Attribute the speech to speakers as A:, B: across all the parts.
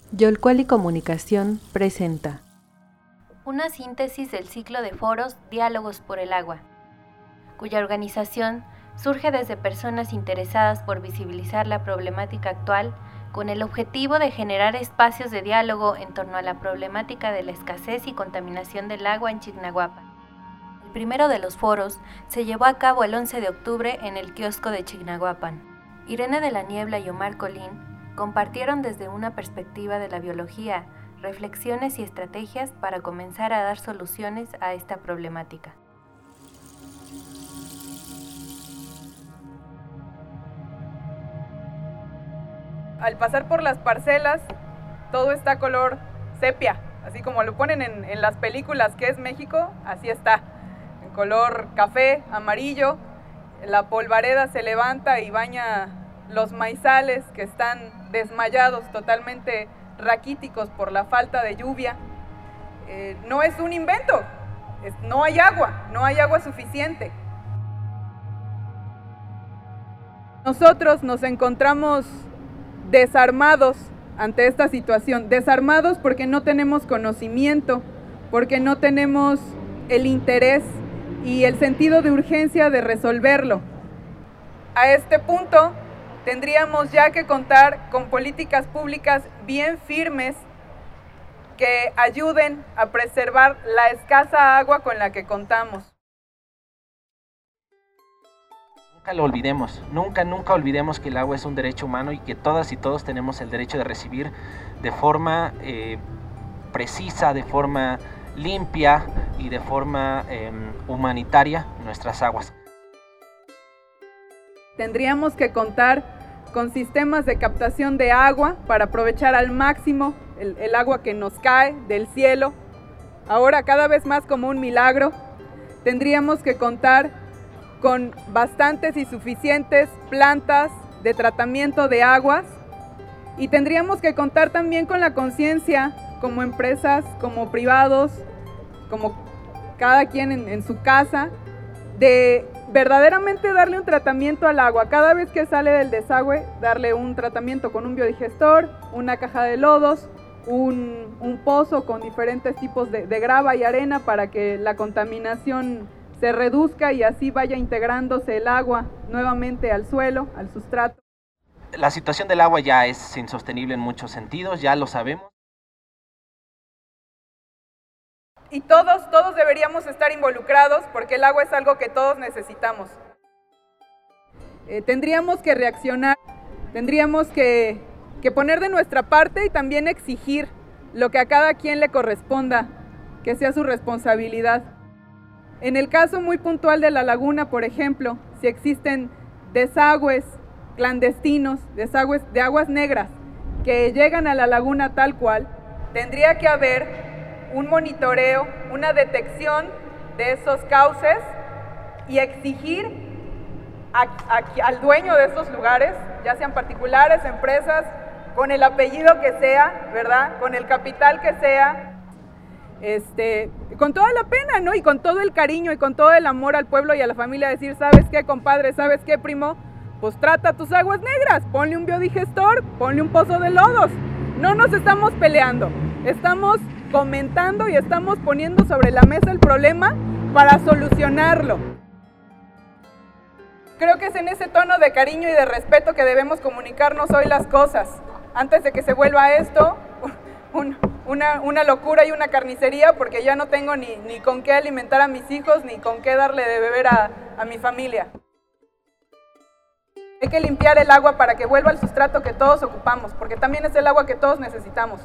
A: Yolcuali Comunicación presenta
B: una síntesis del ciclo de foros Diálogos por el Agua, cuya organización surge desde personas interesadas por visibilizar la problemática actual con el objetivo de generar espacios de diálogo en torno a la problemática de la escasez y contaminación del agua en Chignahuapan. El primero de los foros se llevó a cabo el 11 de octubre en el kiosco de Chignahuapan. Irene de la Niebla y Omar Colín compartieron desde una perspectiva de la biología reflexiones y estrategias para comenzar a dar soluciones a esta problemática.
C: Al pasar por las parcelas, todo está color sepia, así como lo ponen en las películas que es México, así está, en color café, amarillo. La polvareda se levanta y baña los maizales que están desmayados, totalmente raquíticos por la falta de lluvia. No es un invento, no hay agua suficiente. Nosotros nos encontramos desarmados ante esta situación, desarmados porque no tenemos conocimiento, porque no tenemos el interés y el sentido de urgencia de resolverlo. A este punto tendríamos ya que contar con políticas públicas bien firmes que ayuden a preservar la escasa agua con la que contamos.
D: Nunca lo olvidemos, nunca olvidemos que el agua es un derecho humano y que todas y todos tenemos el derecho de recibir de forma precisa, de forma limpia y de forma humanitaria nuestras aguas.
C: Tendríamos que contar con sistemas de captación de agua para aprovechar al máximo el agua que nos cae del cielo, ahora cada vez más como un milagro. Tendríamos que contar con bastantes y suficientes plantas de tratamiento de aguas y tendríamos que contar también con la conciencia como empresas, como privados, como cada quien en su casa, de verdaderamente darle un tratamiento al agua. Cada vez que sale del desagüe, darle un tratamiento con un biodigestor, una caja de lodos, un pozo con diferentes tipos de grava y arena para que la contaminación se reduzca y así vaya integrándose el agua nuevamente al suelo, al sustrato.
D: La situación del agua ya es insostenible en muchos sentidos, ya lo sabemos.
C: Y todos deberíamos estar involucrados porque el agua es algo que todos necesitamos. Tendríamos que reaccionar, tendríamos que poner de nuestra parte y también exigir lo que a cada quien le corresponda, que sea su responsabilidad. En el caso muy puntual de la laguna, por ejemplo, si existen desagües clandestinos, desagües de aguas negras que llegan a la laguna tal cual, tendría que haber un monitoreo, una detección de esos cauces y exigir al dueño de esos lugares, ya sean particulares, empresas, con el apellido que sea, ¿verdad? Con el capital que sea, con toda la pena, ¿no? Y con todo el cariño y con todo el amor al pueblo y a la familia, decir, ¿sabes qué, compadre? ¿Sabes qué, primo? Pues trata tus aguas negras, ponle un biodigestor, ponle un pozo de lodos. No nos estamos peleando, estamos comentando y estamos poniendo sobre la mesa el problema para solucionarlo. Creo que es en ese tono de cariño y de respeto que debemos comunicarnos hoy las cosas, antes de que se vuelva esto una locura y una carnicería, porque ya no tengo ni con qué alimentar a mis hijos, ni con qué darle de beber a mi familia. Hay que limpiar el agua para que vuelva al sustrato que todos ocupamos, porque también es el agua que todos necesitamos.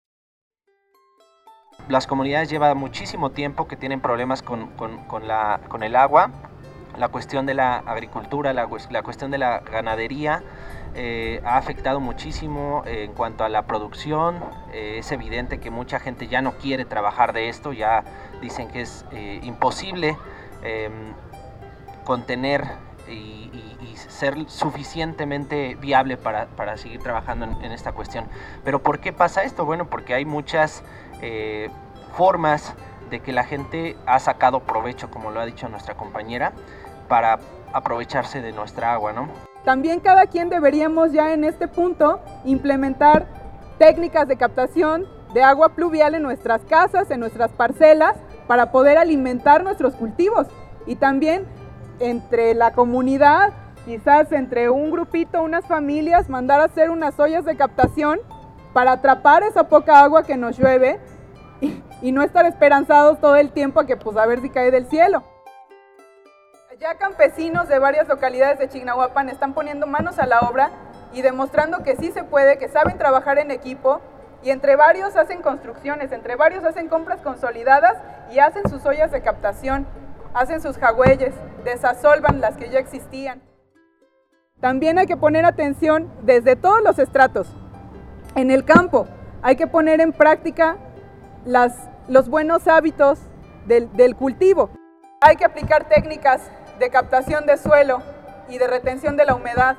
D: Las comunidades llevan muchísimo tiempo que tienen problemas con el agua. La cuestión de la agricultura, la cuestión de la ganadería ha afectado muchísimo en cuanto a la producción. Es evidente que mucha gente ya no quiere trabajar de esto, ya dicen que es imposible contener y ser suficientemente viable para seguir trabajando en esta cuestión. Pero ¿por qué pasa esto? Bueno, porque hay muchas formas de que la gente ha sacado provecho, como lo ha dicho nuestra compañera, para aprovecharse de nuestra agua, ¿no?
C: También cada quien deberíamos ya en este punto implementar técnicas de captación de agua pluvial en nuestras casas, en nuestras parcelas, para poder alimentar nuestros cultivos. Y también entre la comunidad, quizás entre un grupito, unas familias, mandar a hacer unas ollas de captación para atrapar esa poca agua que nos llueve y no estar esperanzados todo el tiempo a que pues a ver si cae del cielo. Ya campesinos de varias localidades de Chignahuapan están poniendo manos a la obra y demostrando que sí se puede, que saben trabajar en equipo, y entre varios hacen construcciones, entre varios hacen compras consolidadas y hacen sus ollas de captación, hacen sus jagüeyes, desasolvan las que ya existían. También hay que poner atención desde todos los estratos. En el campo hay que poner en práctica los buenos hábitos del cultivo. Hay que aplicar técnicas de captación de suelo y de retención de la humedad.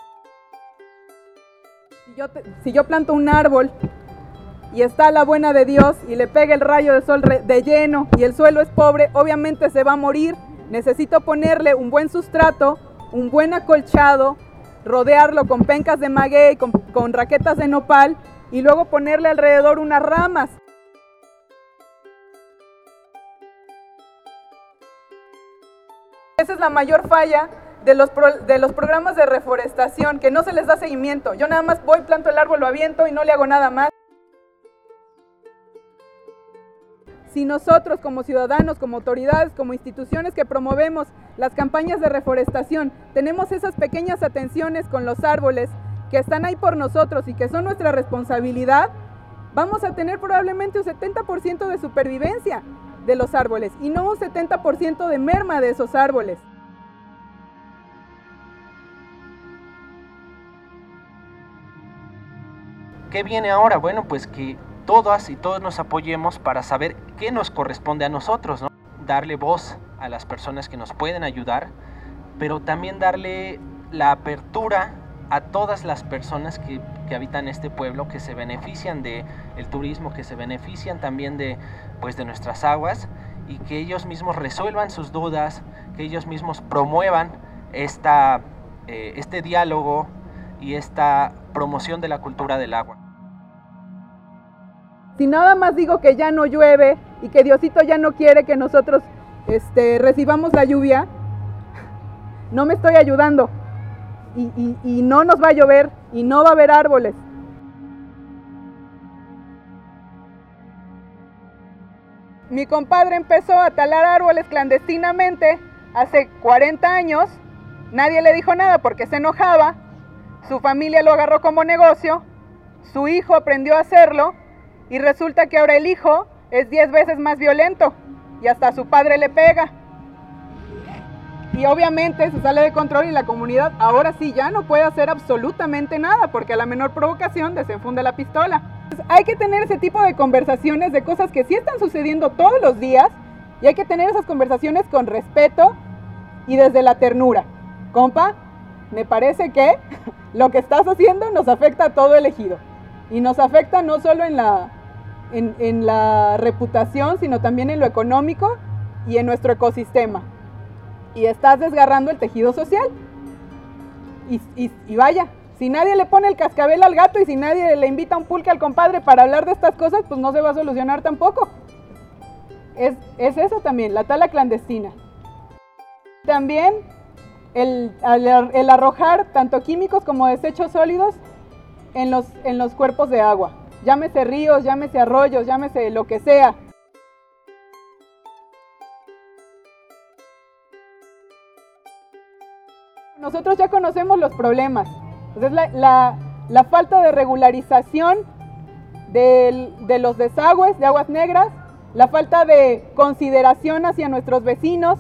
C: Si yo planto un árbol y está a la buena de Dios y le pega el rayo de sol de lleno y el suelo es pobre, obviamente se va a morir. Necesito ponerle un buen sustrato, un buen acolchado, rodearlo con pencas de maguey, con raquetas de nopal y luego ponerle alrededor unas ramas. Esa es la mayor falla de los programas de reforestación, que no se les da seguimiento. Yo nada más voy, planto el árbol, lo aviento y no le hago nada más. Si nosotros como ciudadanos, como autoridades, como instituciones que promovemos las campañas de reforestación, tenemos esas pequeñas atenciones con los árboles que están ahí por nosotros y que son nuestra responsabilidad, vamos a tener probablemente un 70% de supervivencia de los árboles y no un 70% de merma de esos árboles.
D: ¿Qué viene ahora? Bueno, pues que todas y todos nos apoyemos para saber qué nos corresponde a nosotros, ¿no? Darle voz a las personas que nos pueden ayudar, pero también darle la apertura a todas las personas que habitan este pueblo, que se benefician del turismo, que se benefician también de nuestras aguas, y que ellos mismos resuelvan sus dudas, que ellos mismos promuevan este diálogo y esta promoción de la cultura del agua.
C: Si nada más digo que ya no llueve y que Diosito ya no quiere que nosotros recibamos la lluvia, no me estoy ayudando y no nos va a llover y no va a haber árboles. Mi compadre empezó a talar árboles clandestinamente hace 40 años, nadie le dijo nada porque se enojaba, su familia lo agarró como negocio, su hijo aprendió a hacerlo y resulta que ahora el hijo es 10 veces más violento y hasta a su padre le pega. Y obviamente se sale de control y la comunidad ahora sí ya no puede hacer absolutamente nada porque a la menor provocación desenfunda la pistola. Entonces, hay que tener ese tipo de conversaciones de cosas que sí están sucediendo todos los días y hay que tener esas conversaciones con respeto y desde la ternura. Compa, me parece que lo que estás haciendo nos afecta a todo el ejido y nos afecta no solo en la reputación, sino también en lo económico y en nuestro ecosistema. Y estás desgarrando el tejido social. Y vaya, si nadie le pone el cascabel al gato y si nadie le invita a un pulque al compadre para hablar de estas cosas, pues no se va a solucionar tampoco. Es eso también, la tala clandestina. También el arrojar tanto químicos como desechos sólidos en los cuerpos de agua. Llámese ríos, llámese arroyos, llámese lo que sea. Nosotros ya conocemos los problemas. Entonces la falta de regularización de los desagües de aguas negras, la falta de consideración hacia nuestros vecinos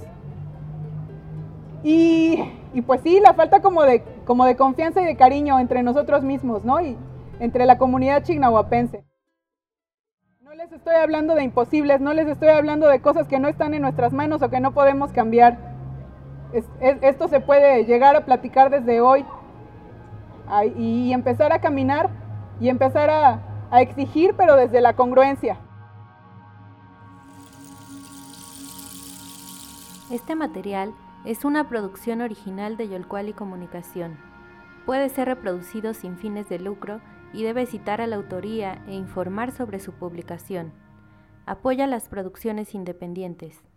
C: y pues sí, la falta como de confianza y de cariño entre nosotros mismos, ¿no? Y entre la comunidad chignahuapense. No les estoy hablando de imposibles, no les estoy hablando de cosas que no están en nuestras manos o que no podemos cambiar. Esto se puede llegar a platicar desde hoy y empezar a caminar y empezar a exigir, pero desde la congruencia.
B: Este material es una producción original de Yolcuali Comunicación. Puede ser reproducido sin fines de lucro y debe citar a la autoría e informar sobre su publicación. Apoya las producciones independientes.